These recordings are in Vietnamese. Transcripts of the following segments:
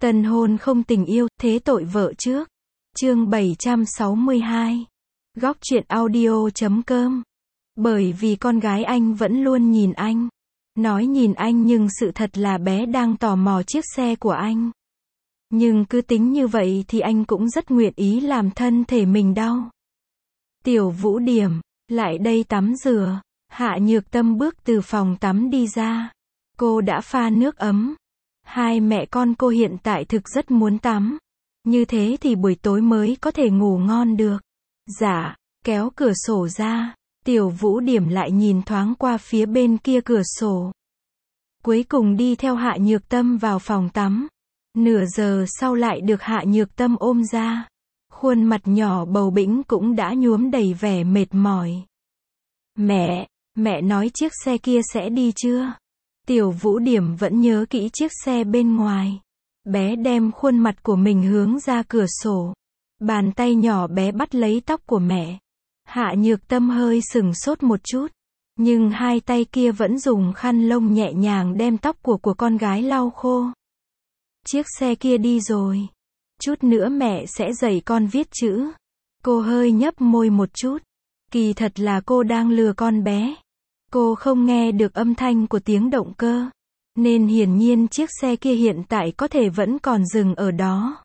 Tân hôn không tình yêu, thế tội vợ trước. Chương 762. Góc truyện audio.com. Bởi vì con gái anh vẫn luôn nhìn anh. Nói nhìn anh nhưng sự thật là bé đang tò mò chiếc xe của anh. Nhưng cứ tính như vậy thì anh cũng rất nguyện ý làm thân thể mình đau. Tiểu Vũ Điểm, lại đây tắm rửa. Hạ Nhược Tâm bước từ phòng tắm đi ra. Cô đã pha nước ấm. Hai mẹ con cô hiện tại thực rất muốn tắm. Như thế thì buổi tối mới có thể ngủ ngon được. Dạ, kéo cửa sổ ra. Tiểu Vũ Điểm lại nhìn thoáng qua phía bên kia cửa sổ. Cuối cùng đi theo Hạ Nhược Tâm vào phòng tắm. Nửa giờ sau lại được Hạ Nhược Tâm ôm ra. Khuôn mặt nhỏ bầu bĩnh cũng đã nhuốm đầy vẻ mệt mỏi. Mẹ nói chiếc xe kia sẽ đi chưa? Tiểu Vũ Điểm vẫn nhớ kỹ chiếc xe bên ngoài. Bé đem khuôn mặt của mình hướng ra cửa sổ. Bàn tay nhỏ bé bắt lấy tóc của mẹ. Hạ Nhược Tâm hơi sửng sốt một chút. Nhưng hai tay kia vẫn dùng khăn lông nhẹ nhàng đem tóc của con gái lau khô. Chiếc xe kia đi rồi. Chút nữa mẹ sẽ dạy con viết chữ. Cô hơi nhấp môi một chút. Kỳ thật là cô đang lừa con bé. Cô không nghe được âm thanh của tiếng động cơ. Nên hiển nhiên chiếc xe kia hiện tại có thể vẫn còn dừng ở đó.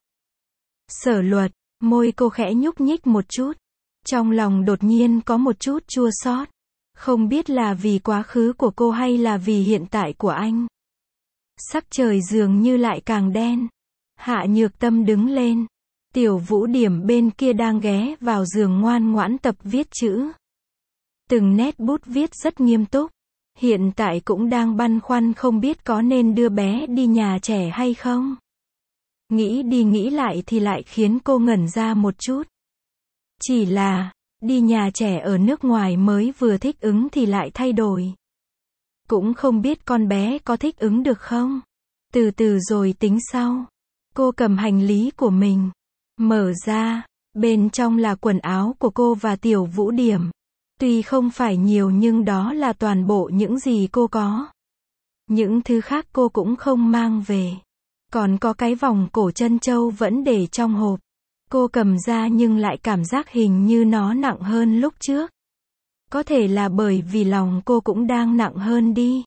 Sở Luật, môi cô khẽ nhúc nhích một chút. Trong lòng đột nhiên có một chút chua xót. Không biết là vì quá khứ của cô hay là vì hiện tại của anh. Sắc trời dường như lại càng đen. Hạ Nhược Tâm đứng lên. Tiểu Vũ Điểm bên kia đang ghé vào giường ngoan ngoãn tập viết chữ. Từng nét bút viết rất nghiêm túc. Hiện tại cũng đang băn khoăn không biết có nên đưa bé đi nhà trẻ hay không. Nghĩ đi nghĩ lại thì lại khiến cô ngẩn ra một chút. Chỉ là, đi nhà trẻ ở nước ngoài mới vừa thích ứng thì lại thay đổi. Cũng không biết con bé có thích ứng được không. Từ từ rồi tính sau. Cô cầm hành lý của mình. Mở ra, bên trong là quần áo của cô và Tiểu Vũ Điểm. Tuy không phải nhiều nhưng đó là toàn bộ những gì cô có. Những thứ khác cô cũng không mang về. Còn có cái vòng cổ trân châu vẫn để trong hộp. Cô cầm ra nhưng lại cảm giác hình như nó nặng hơn lúc trước. Có thể là bởi vì lòng cô cũng đang nặng hơn đi.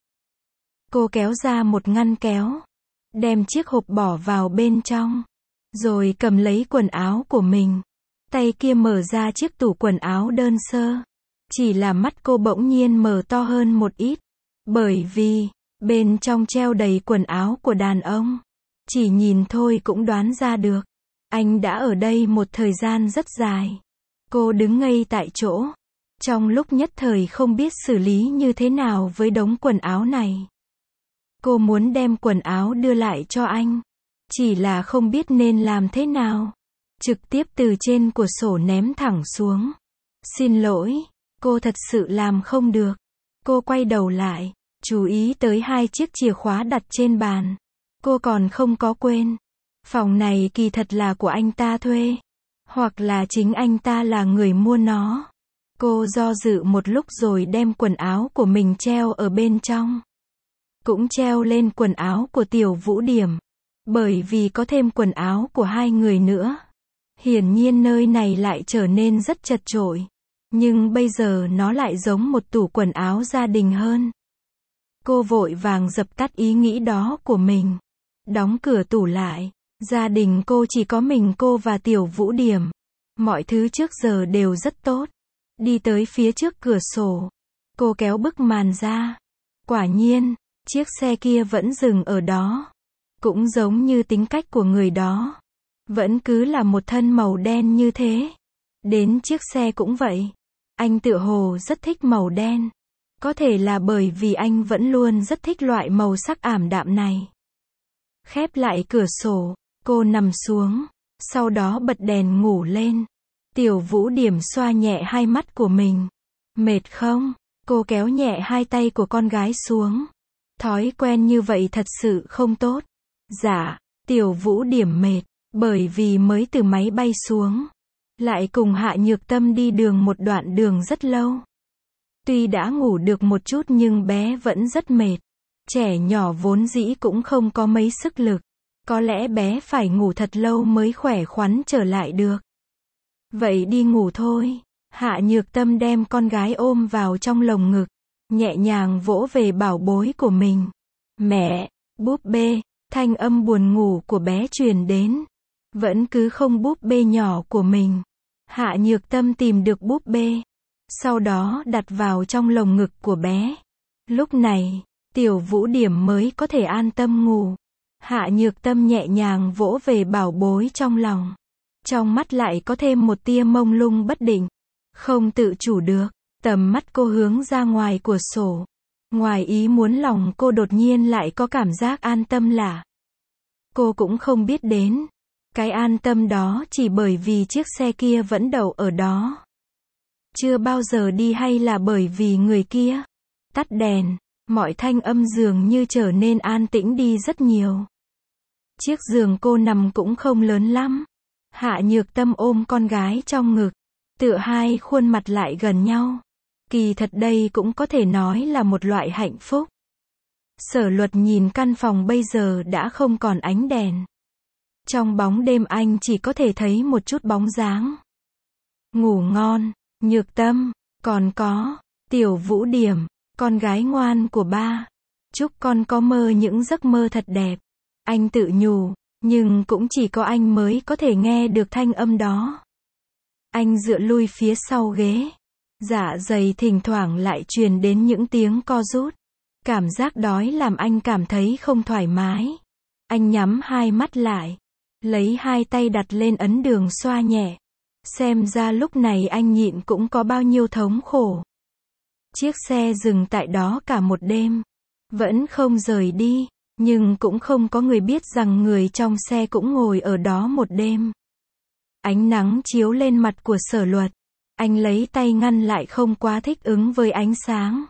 Cô kéo ra một ngăn kéo. Đem chiếc hộp bỏ vào bên trong. Rồi cầm lấy quần áo của mình. Tay kia mở ra chiếc tủ quần áo đơn sơ. Chỉ là mắt cô bỗng nhiên mở to hơn một ít. Bởi vì, bên trong treo đầy quần áo của đàn ông. Chỉ nhìn thôi cũng đoán ra được. Anh đã ở đây một thời gian rất dài. Cô đứng ngây tại chỗ. Trong lúc nhất thời không biết xử lý như thế nào với đống quần áo này. Cô muốn đem quần áo đưa lại cho anh. Chỉ là không biết nên làm thế nào. Trực tiếp từ trên cửa sổ ném thẳng xuống. Xin lỗi, cô thật sự làm không được. Cô quay đầu lại, chú ý tới hai chiếc chìa khóa đặt trên bàn. Cô còn không có quên. Phòng này kỳ thật là của anh ta thuê. Hoặc là chính anh ta là người mua nó. Cô do dự một lúc rồi đem quần áo của mình treo ở bên trong. Cũng treo lên quần áo của Tiểu Vũ Điểm. Bởi vì có thêm quần áo của hai người nữa. Hiển nhiên nơi này lại trở nên rất chật chội. Nhưng bây giờ nó lại giống một tủ quần áo gia đình hơn. Cô vội vàng dập tắt ý nghĩ đó của mình. Đóng cửa tủ lại. Gia đình cô chỉ có mình cô và Tiểu Vũ Điểm. Mọi thứ trước giờ đều rất tốt. Đi tới phía trước cửa sổ. Cô kéo bức màn ra. Quả nhiên, chiếc xe kia vẫn dừng ở đó. Cũng giống như tính cách của người đó. Vẫn cứ là một thân màu đen như thế. Đến chiếc xe cũng vậy. Anh tựa hồ rất thích màu đen. Có thể là bởi vì anh vẫn luôn rất thích loại màu sắc ảm đạm này. Khép lại cửa sổ, cô nằm xuống. Sau đó bật đèn ngủ lên. Tiểu Vũ Điểm xoa nhẹ hai mắt của mình. Mệt không? Cô kéo nhẹ hai tay của con gái xuống. Thói quen như vậy thật sự không tốt. Dạ, Tiểu Vũ Điểm mệt. Bởi vì mới từ máy bay xuống. Lại cùng Hạ Nhược Tâm đi đường một đoạn đường rất lâu. Tuy đã ngủ được một chút nhưng bé vẫn rất mệt. Trẻ nhỏ vốn dĩ cũng không có mấy sức lực. Có lẽ bé phải ngủ thật lâu mới khỏe khoắn trở lại được. Vậy đi ngủ thôi. Hạ Nhược Tâm đem con gái ôm vào trong lồng ngực, nhẹ nhàng vỗ về bảo bối của mình. Mẹ, búp bê, thanh âm buồn ngủ của bé truyền đến. Vẫn cứ không búp bê nhỏ của mình. Hạ Nhược Tâm tìm được búp bê, sau đó đặt vào trong lồng ngực của bé. Lúc này, Tiểu Vũ Điểm mới có thể an tâm ngủ. Hạ Nhược Tâm nhẹ nhàng vỗ về bảo bối trong lòng. Trong mắt lại có thêm một tia mông lung bất định. Không tự chủ được, tầm mắt cô hướng ra ngoài cửa sổ. Ngoài ý muốn lòng cô đột nhiên lại có cảm giác an tâm lạ. Cô cũng không biết đến. Cái an tâm đó chỉ bởi vì chiếc xe kia vẫn đậu ở đó. Chưa bao giờ đi hay là bởi vì người kia. Tắt đèn, mọi thanh âm dường như trở nên an tĩnh đi rất nhiều. Chiếc giường cô nằm cũng không lớn lắm. Hạ Nhược Tâm ôm con gái trong ngực, tựa hai khuôn mặt lại gần nhau. Kỳ thật đây cũng có thể nói là một loại hạnh phúc. Sở Luật nhìn căn phòng bây giờ đã không còn ánh đèn. Trong bóng đêm anh chỉ có thể thấy một chút bóng dáng. Ngủ ngon, Nhược Tâm, còn có, Tiểu Vũ Điểm, con gái ngoan của ba. Chúc con có mơ những giấc mơ thật đẹp. Anh tự nhủ, nhưng cũng chỉ có anh mới có thể nghe được thanh âm đó. Anh dựa lui phía sau ghế. Dạ dày thỉnh thoảng lại truyền đến những tiếng co rút. Cảm giác đói làm anh cảm thấy không thoải mái. Anh nhắm hai mắt lại, lấy hai tay đặt lên ấn đường xoa nhẹ. Xem ra lúc này anh nhịn cũng có bao nhiêu thống khổ. Chiếc xe dừng tại đó cả một đêm, vẫn không rời đi, nhưng cũng không có người biết rằng người trong xe cũng ngồi ở đó một đêm. Ánh nắng chiếu lên mặt của Sở Luật. Anh lấy tay ngăn lại không quá thích ứng với ánh sáng.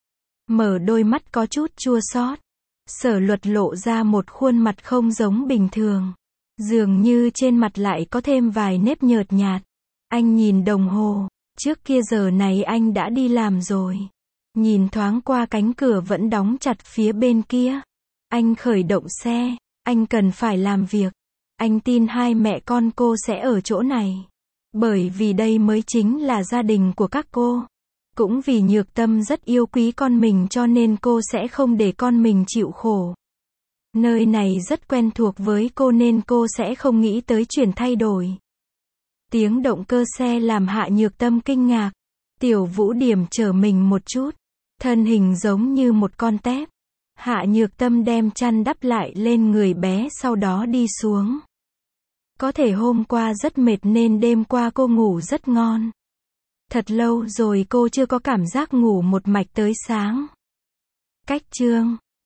Mở đôi mắt có chút chua xót. Sở Luật lộ ra một khuôn mặt không giống bình thường. Dường như trên mặt lại có thêm vài nếp nhợt nhạt. Anh nhìn đồng hồ. Trước kia giờ này anh đã đi làm rồi. Nhìn thoáng qua cánh cửa vẫn đóng chặt phía bên kia. Anh khởi động xe. Anh cần phải làm việc. Anh tin hai mẹ con cô sẽ ở chỗ này. Bởi vì đây mới chính là gia đình của các cô. Cũng vì Nhược Tâm rất yêu quý con mình cho nên cô sẽ không để con mình chịu khổ. Nơi này rất quen thuộc với cô nên cô sẽ không nghĩ tới chuyển thay đổi. Tiếng động cơ xe làm Hạ Nhược Tâm kinh ngạc. Tiểu Vũ Điểm trở mình một chút. Thân hình giống như một con tép. Hạ Nhược Tâm đem chăn đắp lại lên người bé sau đó đi xuống. Có thể hôm qua rất mệt nên đêm qua cô ngủ rất ngon. Thật lâu rồi cô chưa có cảm giác ngủ một mạch tới sáng. Cách chương